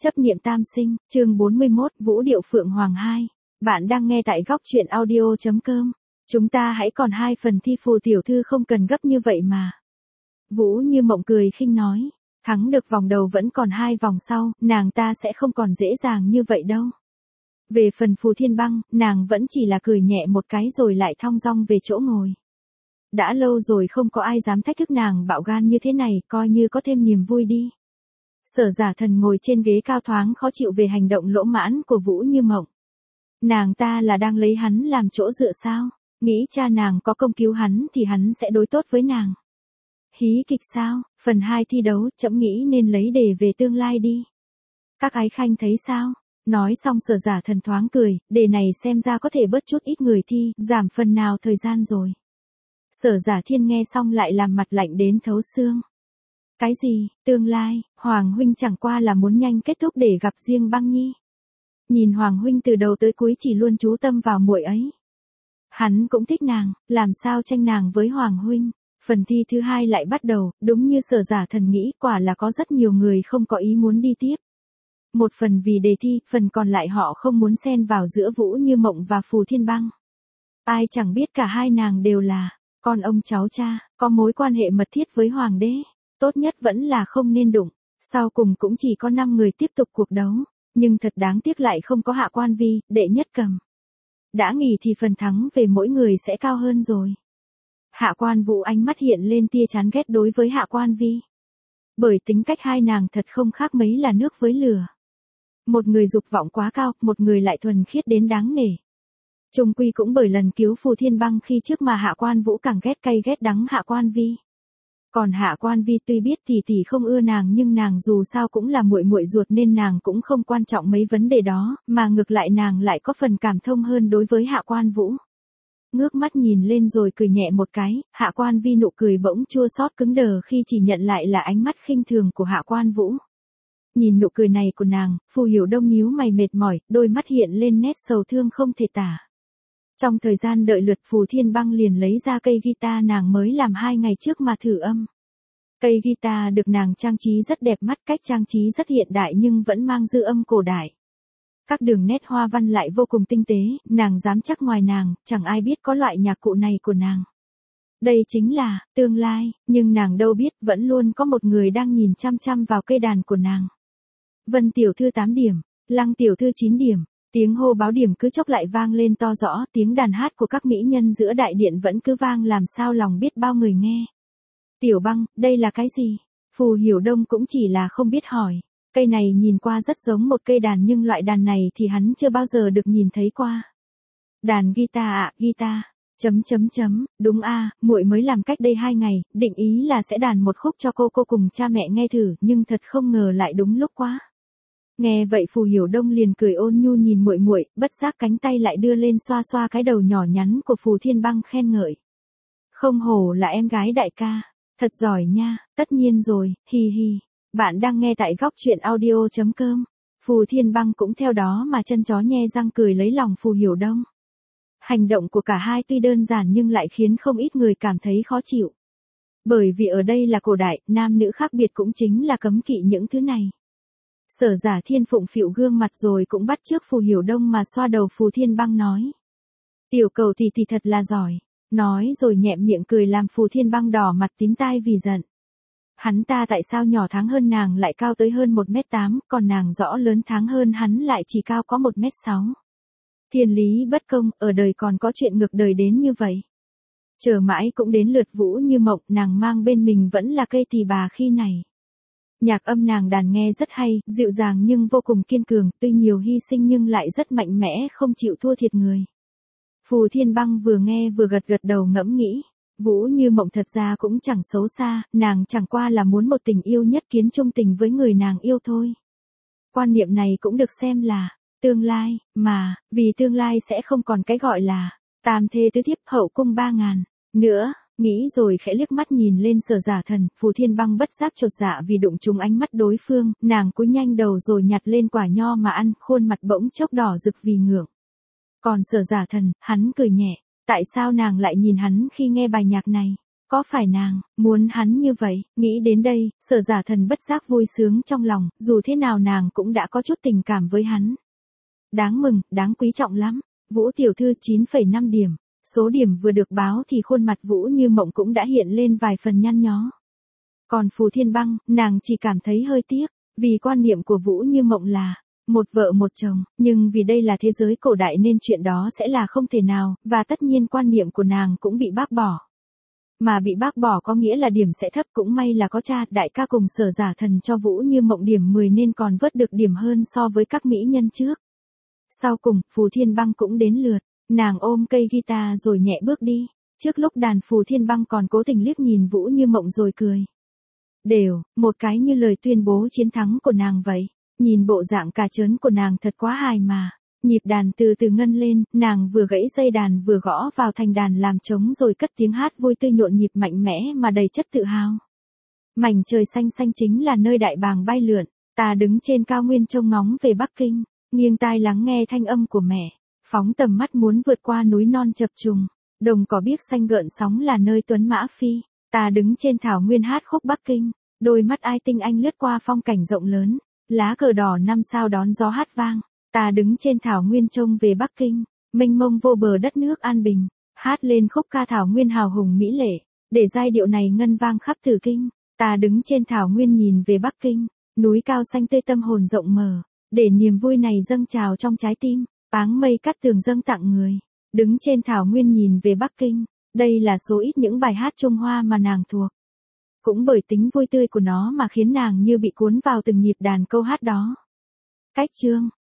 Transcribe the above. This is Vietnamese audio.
Chấp niệm tam sinh, chương 41, Vũ điệu Phượng Hoàng 2. Bạn đang nghe tại góc truyện audio.com. Chúng ta hãy còn 2 phần thi phù tiểu thư không cần gấp như vậy mà. Vũ Như Mộng cười khinh nói, thắng được vòng đầu vẫn còn 2 vòng sau, nàng ta sẽ không còn dễ dàng như vậy đâu. Về phần Phù Thiên Băng, nàng vẫn chỉ là cười nhẹ một cái rồi lại thong dong về chỗ ngồi. Đã lâu rồi không có ai dám thách thức nàng bạo gan như thế này, coi như có thêm niềm vui đi. Sở Giả Thần ngồi trên ghế cao thoáng khó chịu về hành động lỗ mãn của Vũ Như Mộng. Nàng ta là đang lấy hắn làm chỗ dựa sao? Nghĩ cha nàng có công cứu hắn thì hắn sẽ đối tốt với nàng. Hí kịch sao? Phần 2 thi đấu, trẫm nghĩ nên lấy đề về tương lai đi. Các ái khanh thấy sao? Nói xong Sở Giả Thần thoáng cười, đề này xem ra có thể bớt chút ít người thi, giảm phần nào thời gian rồi. Sở Giả Thiên nghe xong lại làm mặt lạnh đến thấu xương. Cái gì, tương lai, Hoàng huynh chẳng qua là muốn nhanh kết thúc để gặp riêng Băng Nhi. Nhìn Hoàng huynh từ đầu tới cuối chỉ luôn chú tâm vào muội ấy. Hắn cũng thích nàng, làm sao tranh nàng với Hoàng huynh. Phần thi thứ 2 lại bắt đầu, đúng như Sở Giả Thần nghĩ, quả là có rất nhiều người không có ý muốn đi tiếp. Một phần vì đề thi, phần còn lại họ không muốn xen vào giữa Vũ Như Mộng và Phù Thiên Băng. Ai chẳng biết cả hai nàng đều là con ông cháu cha, có mối quan hệ mật thiết với Hoàng đế. Tốt nhất vẫn là không nên đụng. Sau cùng cũng chỉ có 5 người tiếp tục cuộc đấu. Nhưng thật đáng tiếc lại không có Hạ Quan Vi, đệ nhất cầm. Đã nghỉ thì phần thắng về mỗi người sẽ cao hơn rồi. Hạ Quan Vũ ánh mắt hiện lên tia chán ghét đối với Hạ Quan Vi. Bởi tính cách hai nàng thật không khác mấy là nước với lửa. Một người dục vọng quá cao, một người lại thuần khiết đến đáng nể. Chung quy cũng bởi lần cứu Phù Thiên Băng khi trước mà Hạ Quan Vũ càng ghét cay ghét đắng Hạ Quan Vi. Còn Hạ Quan Vi tuy biết tỷ không ưa nàng nhưng nàng dù sao cũng là muội muội ruột nên nàng cũng không quan trọng mấy vấn đề đó, mà ngược lại nàng lại có phần cảm thông hơn đối với Hạ Quan Vũ. Ngước mắt nhìn lên rồi cười nhẹ một cái, Hạ Quan Vi nụ cười bỗng chua xót cứng đờ khi chỉ nhận lại là ánh mắt khinh thường của Hạ Quan Vũ. Nhìn nụ cười này của nàng, Phù Hiểu Đông nhíu mày mệt mỏi, đôi mắt hiện lên nét sầu thương không thể tả. Trong thời gian đợi lượt Phù Thiên Băng liền lấy ra cây guitar nàng mới làm 2 ngày trước mà thử âm. Cây guitar được nàng trang trí rất đẹp mắt, cách trang trí rất hiện đại nhưng vẫn mang dư âm cổ đại. Các đường nét hoa văn lại vô cùng tinh tế, nàng dám chắc ngoài nàng, chẳng ai biết có loại nhạc cụ này của nàng. Đây chính là tương lai, nhưng nàng đâu biết vẫn luôn có một người đang nhìn chăm chăm vào cây đàn của nàng. Vân tiểu thư 8 điểm, Lăng tiểu thư 9 điểm. Tiếng hô báo điểm cứ chốc lại vang lên to rõ, tiếng đàn hát của các mỹ nhân giữa đại điện vẫn cứ vang làm sao lòng biết bao người nghe. Tiểu Băng, đây là cái gì? Phù Hiểu Đông cũng chỉ là không biết hỏi. Cây này nhìn qua rất giống một cây đàn nhưng loại đàn này thì hắn chưa bao giờ được nhìn thấy qua. Đàn guitar ạ, guitar. Đúng muội mới làm cách đây 2 ngày, định ý là sẽ đàn một khúc cho cô cùng cha mẹ nghe thử, nhưng thật không ngờ lại đúng lúc quá. Nghe vậy Phù Hiểu Đông liền cười ôn nhu nhìn muội, bất giác cánh tay lại đưa lên xoa xoa cái đầu nhỏ nhắn của Phù Thiên Băng khen ngợi. Không hổ là em gái đại ca, thật giỏi nha, tất nhiên rồi, hi hi. Bạn đang nghe tại góc truyện audio.com. Phù Thiên Băng cũng theo đó mà chân chó nhe răng cười lấy lòng Phù Hiểu Đông. Hành động của cả hai tuy đơn giản nhưng lại khiến không ít người cảm thấy khó chịu. Bởi vì ở đây là cổ đại, nam nữ khác biệt cũng chính là cấm kỵ những thứ này. Sở Giả Thiên phụng phịu gương mặt rồi cũng bắt chước Phù Hiểu Đông mà xoa đầu Phù Thiên Băng nói. Tiểu cầu thì thật là giỏi. Nói rồi nhẹm miệng cười làm Phù Thiên Băng đỏ mặt tím tai vì giận. Hắn ta tại sao nhỏ tháng hơn nàng lại cao tới hơn 1m8, còn nàng rõ lớn tháng hơn hắn lại chỉ cao có 1m6. Thiên lý bất công, ở đời còn có chuyện ngược đời đến như vậy. Chờ mãi cũng đến lượt Vũ Như Mộng, nàng mang bên mình vẫn là cây tỳ bà khi này. Nhạc âm nàng đàn nghe rất hay, dịu dàng nhưng vô cùng kiên cường, tuy nhiều hy sinh nhưng lại rất mạnh mẽ, không chịu thua thiệt người. Phù Thiên Băng vừa nghe vừa gật đầu ngẫm nghĩ, Vũ Như Mộng thật ra cũng chẳng xấu xa, nàng chẳng qua là muốn một tình yêu nhất kiến chung tình với người nàng yêu thôi. Quan niệm này cũng được xem là tương lai, mà, vì tương lai sẽ không còn cái gọi là tam thê tứ thiếp hậu cung 3.000 nữa. Nghĩ rồi khẽ liếc mắt nhìn lên Sở Giả Thần, Phù Thiên Băng bất giác chột dạ vì đụng trúng ánh mắt đối phương, nàng cúi nhanh đầu rồi nhặt lên quả nho mà ăn, khuôn mặt bỗng chốc đỏ rực vì ngượng. Còn Sở Giả Thần, hắn cười nhẹ, tại sao nàng lại nhìn hắn khi nghe bài nhạc này? Có phải nàng muốn hắn như vậy? Nghĩ đến đây, Sở Giả Thần bất giác vui sướng trong lòng, dù thế nào nàng cũng đã có chút tình cảm với hắn. Đáng mừng, đáng quý trọng lắm. Vũ tiểu thư 9,5 điểm. Số điểm vừa được báo thì khuôn mặt Vũ Như Mộng cũng đã hiện lên vài phần nhăn nhó. Còn Phù Thiên Băng, nàng chỉ cảm thấy hơi tiếc, vì quan niệm của Vũ Như Mộng là một vợ một chồng, nhưng vì đây là thế giới cổ đại nên chuyện đó sẽ là không thể nào, và tất nhiên quan niệm của nàng cũng bị bác bỏ. Mà bị bác bỏ có nghĩa là điểm sẽ thấp, cũng may là có cha đại ca cùng Sở Giả Thần cho Vũ Như Mộng điểm 10 nên còn vớt được điểm hơn so với các mỹ nhân trước. Sau cùng, Phù Thiên Băng cũng đến lượt, nàng ôm cây guitar rồi nhẹ bước đi, trước lúc đàn Phù Thiên Băng còn cố tình liếc nhìn Vũ Như Mộng rồi cười. Đều, một cái như lời tuyên bố chiến thắng của nàng vậy, nhìn bộ dạng cà trớn của nàng thật quá hài mà. Nhịp đàn từ từ ngân lên, nàng vừa gãy dây đàn vừa gõ vào thành đàn làm trống rồi cất tiếng hát vui tươi nhộn nhịp mạnh mẽ mà đầy chất tự hào. Mảnh trời xanh xanh chính là nơi đại bàng bay lượn, ta đứng trên cao nguyên trông ngóng về Bắc Kinh, nghiêng tai lắng nghe thanh âm của mẹ, phóng tầm mắt muốn vượt qua núi non chập trùng, đồng cỏ biếc xanh gợn sóng là nơi tuấn mã phi, ta đứng trên thảo nguyên hát khúc Bắc Kinh, đôi mắt ai tinh anh lướt qua phong cảnh rộng lớn, lá cờ đỏ 5 sao đón gió hát vang. Ta đứng trên thảo nguyên trông về Bắc Kinh, mênh mông vô bờ đất nước an bình, hát lên khúc ca thảo nguyên hào hùng mỹ lệ, để giai điệu này ngân vang khắp Tử Kinh. Ta đứng trên thảo nguyên nhìn về Bắc Kinh, núi cao xanh tươi tâm hồn rộng mở, để niềm vui này dâng trào trong trái tim, áng mây cắt tường dâng tặng người. Đứng trên thảo nguyên nhìn về Bắc Kinh, đây là số ít những bài hát Trung Hoa mà nàng thuộc. Cũng bởi tính vui tươi của nó mà khiến nàng như bị cuốn vào từng nhịp đàn câu hát đó. Cách chương